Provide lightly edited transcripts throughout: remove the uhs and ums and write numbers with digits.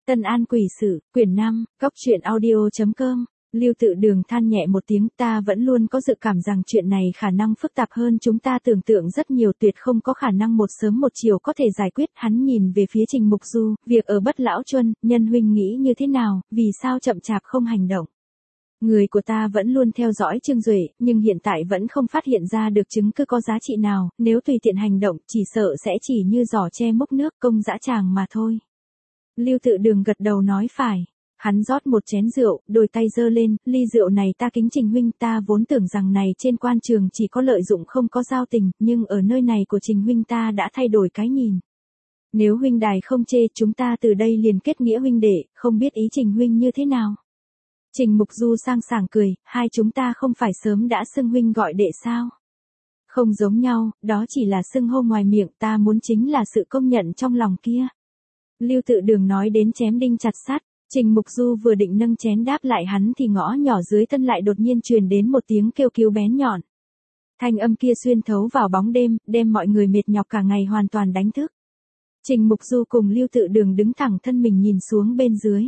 Tân An Quỷ Sự, quyển 5, Góc Truyện Audio.com. Lưu Tự Đường than nhẹ một tiếng, ta vẫn luôn có dự cảm rằng chuyện này khả năng phức tạp hơn chúng ta tưởng tượng rất nhiều, tuyệt không có khả năng một sớm một chiều có thể giải quyết. Hắn nhìn về phía Trình Mục Du, việc ở Bất Lão Chuân, nhân huynh nghĩ như thế nào, vì sao chậm chạp không hành động? Người của ta vẫn luôn theo dõi Trương Duệ, nhưng hiện tại vẫn không phát hiện ra được chứng cứ có giá trị nào, nếu tùy tiện hành động, chỉ sợ sẽ chỉ như giỏ tre múc nước, công dã tràng mà thôi. Lưu Tự Đường gật đầu nói phải. Hắn rót một chén rượu, đôi tay giơ lên, ly rượu này ta kính Trình huynh, ta vốn tưởng rằng này trên quan trường chỉ có lợi dụng không có giao tình, nhưng ở nơi này của Trình huynh ta đã thay đổi cái nhìn. Nếu huynh đài không chê, chúng ta từ đây liền kết nghĩa huynh đệ, không biết ý Trình huynh như thế nào. Trình Mục Du sang sảng cười, hai chúng ta không phải sớm đã xưng huynh gọi đệ sao? Không giống nhau, đó chỉ là xưng hô ngoài miệng, ta muốn chính là sự công nhận trong lòng kia. Lưu Tự Đường nói đến chém đinh chặt sắt. Trình Mục Du vừa định nâng chén đáp lại hắn thì ngõ nhỏ dưới thân lại đột nhiên truyền đến một tiếng kêu cứu bén nhọn. Thanh âm kia xuyên thấu vào bóng đêm, đem mọi người mệt nhọc cả ngày hoàn toàn đánh thức. Trình Mục Du cùng Lưu Tự Đường đứng thẳng thân mình nhìn xuống bên dưới.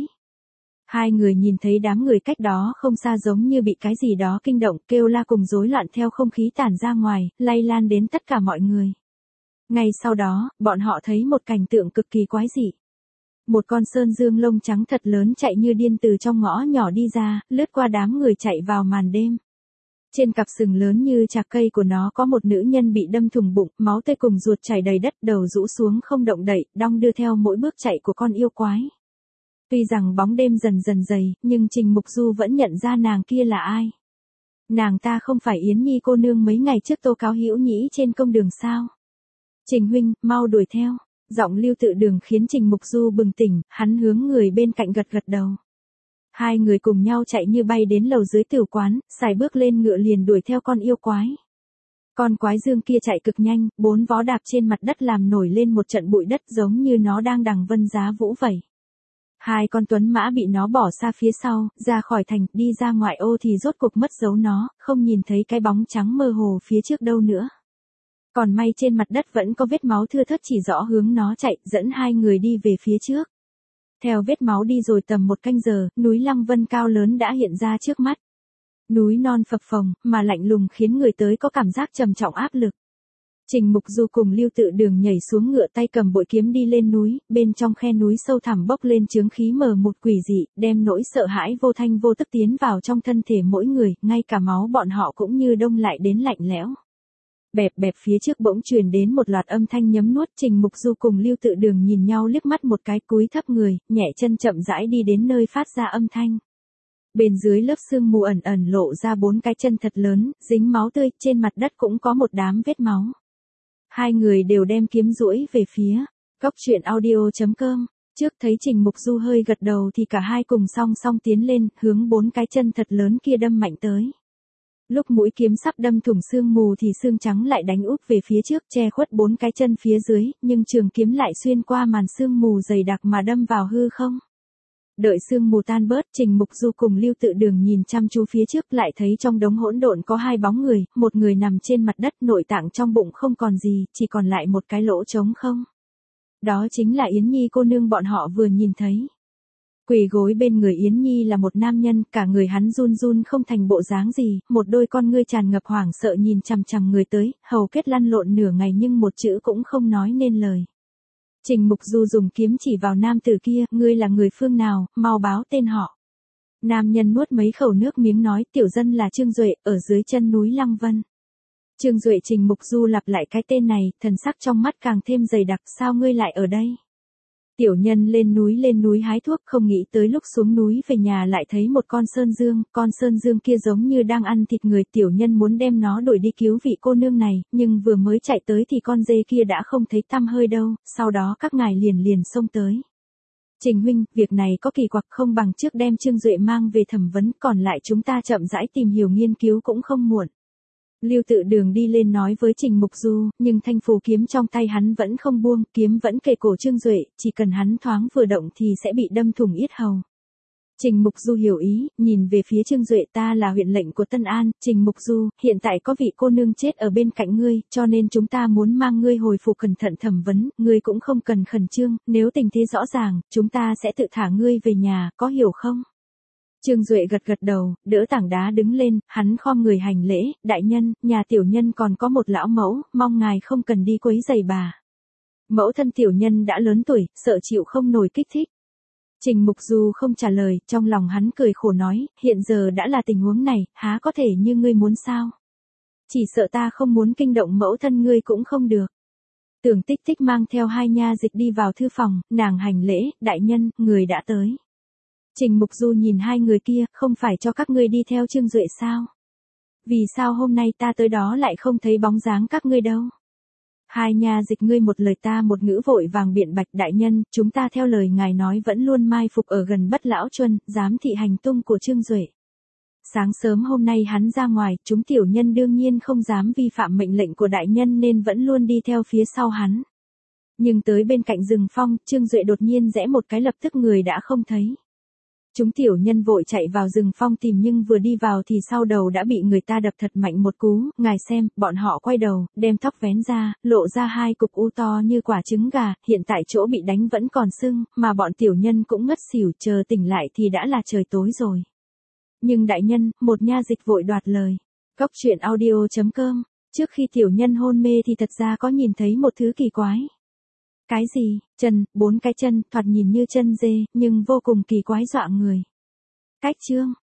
Hai người nhìn thấy đám người cách đó không xa giống như bị cái gì đó kinh động, kêu la cùng rối loạn theo không khí tản ra ngoài, lay lan đến tất cả mọi người. Ngay sau đó, bọn họ thấy một cảnh tượng cực kỳ quái dị. Một con sơn dương lông trắng thật lớn chạy như điên từ trong ngõ nhỏ đi ra, lướt qua đám người chạy vào màn đêm. Trên cặp sừng lớn như chạc cây của nó có một nữ nhân bị đâm thủng bụng, máu tươi cùng ruột chảy đầy đất, đầu rũ xuống không động đậy, đong đưa theo mỗi bước chạy của con yêu quái. Tuy rằng bóng đêm dần dần dày, nhưng Trình Mục Du vẫn nhận ra nàng kia là ai. Nàng ta không phải Yến Nhi cô nương mấy ngày trước tố cáo Hữu Nhĩ trên công đường sao? Trình huynh, mau đuổi theo. Giọng Lưu Tự Đường khiến Trình Mục Du bừng tỉnh, hắn hướng người bên cạnh gật gật đầu. Hai người cùng nhau chạy như bay đến lầu dưới tiểu quán, xài bước lên ngựa liền đuổi theo con yêu quái. Con quái dương kia chạy cực nhanh, bốn vó đạp trên mặt đất làm nổi lên một trận bụi đất giống như nó đang đằng vân giá vũ vậy. Hai con tuấn mã bị nó bỏ xa phía sau, ra khỏi thành, đi ra ngoại ô thì rốt cuộc mất dấu nó, không nhìn thấy cái bóng trắng mơ hồ phía trước đâu nữa. Còn may trên mặt đất vẫn có vết máu thưa thớt chỉ rõ hướng nó chạy, dẫn hai người đi về phía trước. Theo vết máu đi rồi tầm một canh giờ, núi Lăng Vân cao lớn đã hiện ra trước mắt. Núi non phập phồng, mà lạnh lùng khiến người tới có cảm giác trầm trọng áp lực. Trình Mục Du cùng Lưu Tự Đường nhảy xuống ngựa, tay cầm bội kiếm đi lên núi, bên trong khe núi sâu thẳm bốc lên chướng khí mờ một quỷ dị, đem nỗi sợ hãi vô thanh vô tức tiến vào trong thân thể mỗi người, ngay cả máu bọn họ cũng như đông lại đến lạnh lẽo. Bẹp bẹp phía trước bỗng truyền đến một loạt âm thanh nhấm nuốt, Trình Mục Du cùng Lưu Tự Đường nhìn nhau liếc mắt một cái, cúi thấp người, nhẹ chân chậm rãi đi đến nơi phát ra âm thanh. Bên dưới lớp sương mù ẩn ẩn lộ ra bốn cái chân thật lớn, dính máu tươi, trên mặt đất cũng có một đám vết máu. Hai người đều đem kiếm duỗi về phía Góc Truyện Audio.com. Trước thấy Trình Mục Du hơi gật đầu thì cả hai cùng song song tiến lên, hướng bốn cái chân thật lớn kia đâm mạnh tới. Lúc mũi kiếm sắp đâm thủng sương mù thì xương trắng lại đánh úp về phía trước, che khuất bốn cái chân phía dưới, nhưng trường kiếm lại xuyên qua màn sương mù dày đặc mà đâm vào hư không. Đợi sương mù tan bớt, Trình Mục Du cùng Lưu Tự Đường nhìn chăm chú phía trước, lại thấy trong đống hỗn độn có hai bóng người, một người nằm trên mặt đất, nội tạng trong bụng không còn gì, chỉ còn lại một cái lỗ trống không. Đó chính là Yến Nhi cô nương bọn họ vừa nhìn thấy. Quỳ gối bên người Yến Nhi là một nam nhân, cả người hắn run run không thành bộ dáng gì, một đôi con ngươi tràn ngập hoảng sợ nhìn chằm chằm người tới, hầu kết lăn lộn nửa ngày nhưng một chữ cũng không nói nên lời. Trình Mục Du dùng kiếm chỉ vào nam tử kia, ngươi là người phương nào, mau báo tên họ. Nam nhân nuốt mấy khẩu nước miếng nói, tiểu dân là Trương Duệ, ở dưới chân núi Lăng Vân. Trương Duệ. Trình Mục Du lặp lại cái tên này, thần sắc trong mắt càng thêm dày đặc, sao ngươi lại ở đây? Tiểu nhân lên núi hái thuốc, không nghĩ tới lúc xuống núi về nhà lại thấy một con sơn dương kia giống như đang ăn thịt người, tiểu nhân muốn đem nó đuổi đi cứu vị cô nương này, nhưng vừa mới chạy tới thì con dê kia đã không thấy tăm hơi đâu, sau đó các ngài liền xông tới. Trình huynh, việc này có kỳ quặc, không bằng trước đem Trương Duệ mang về thẩm vấn, còn lại chúng ta chậm rãi tìm hiểu nghiên cứu cũng không muộn. Lưu Tự Đường đi lên nói với Trình Mục Du, nhưng thanh phù kiếm trong tay hắn vẫn không buông, kiếm vẫn kề cổ Trương Duệ, chỉ cần hắn thoáng vừa động thì sẽ bị đâm thủng yết hầu. Trình Mục Du hiểu ý, nhìn về phía Trương Duệ, ta là huyện lệnh của Tân An, Trình Mục Du, hiện tại có vị cô nương chết ở bên cạnh ngươi, cho nên chúng ta muốn mang ngươi hồi phục cẩn thận thẩm vấn, ngươi cũng không cần khẩn trương, nếu tình thế rõ ràng, chúng ta sẽ tự thả ngươi về nhà, có hiểu không? Trương Duệ gật gật đầu, đỡ tảng đá đứng lên, hắn khom người hành lễ, đại nhân, nhà tiểu nhân còn có một lão mẫu, mong ngài không cần đi quấy rầy bà. Mẫu thân tiểu nhân đã lớn tuổi, sợ chịu không nổi kích thích. Trình Mục Du không trả lời, trong lòng hắn cười khổ nói, hiện giờ đã là tình huống này, há có thể như ngươi muốn sao? Chỉ sợ ta không muốn kinh động mẫu thân ngươi cũng không được. Tưởng Tích Tích mang theo hai nha dịch đi vào thư phòng, nàng hành lễ, đại nhân, người đã tới. Trình Mục Du nhìn hai người kia, không phải cho các ngươi đi theo Trương Duệ sao? Vì sao hôm nay ta tới đó lại không thấy bóng dáng các ngươi đâu? Hai nha dịch ngươi một lời ta một ngữ vội vàng biện bạch, đại nhân, chúng ta theo lời ngài nói vẫn luôn mai phục ở gần Bất Lão Chuân, giám thị hành tung của Trương Duệ. Sáng sớm hôm nay hắn ra ngoài, chúng tiểu nhân đương nhiên không dám vi phạm mệnh lệnh của đại nhân nên vẫn luôn đi theo phía sau hắn. Nhưng tới bên cạnh rừng phong, Trương Duệ đột nhiên rẽ một cái, lập tức người đã không thấy. Chúng tiểu nhân vội chạy vào rừng phong tìm, nhưng vừa đi vào thì sau đầu đã bị người ta đập thật mạnh một cú, ngài xem, bọn họ quay đầu, đem tóc vén ra, lộ ra hai cục u to như quả trứng gà, hiện tại chỗ bị đánh vẫn còn sưng, mà bọn tiểu nhân cũng ngất xỉu, chờ tỉnh lại thì đã là trời tối rồi. Nhưng đại nhân, một nha dịch vội đoạt lời. Cóc truyện audio.com, trước khi tiểu nhân hôn mê thì thật ra có nhìn thấy một thứ kỳ quái. Cái gì? Chân, 4 cái chân, thoạt nhìn như chân dê, nhưng vô cùng kỳ quái dọa người. Cách chương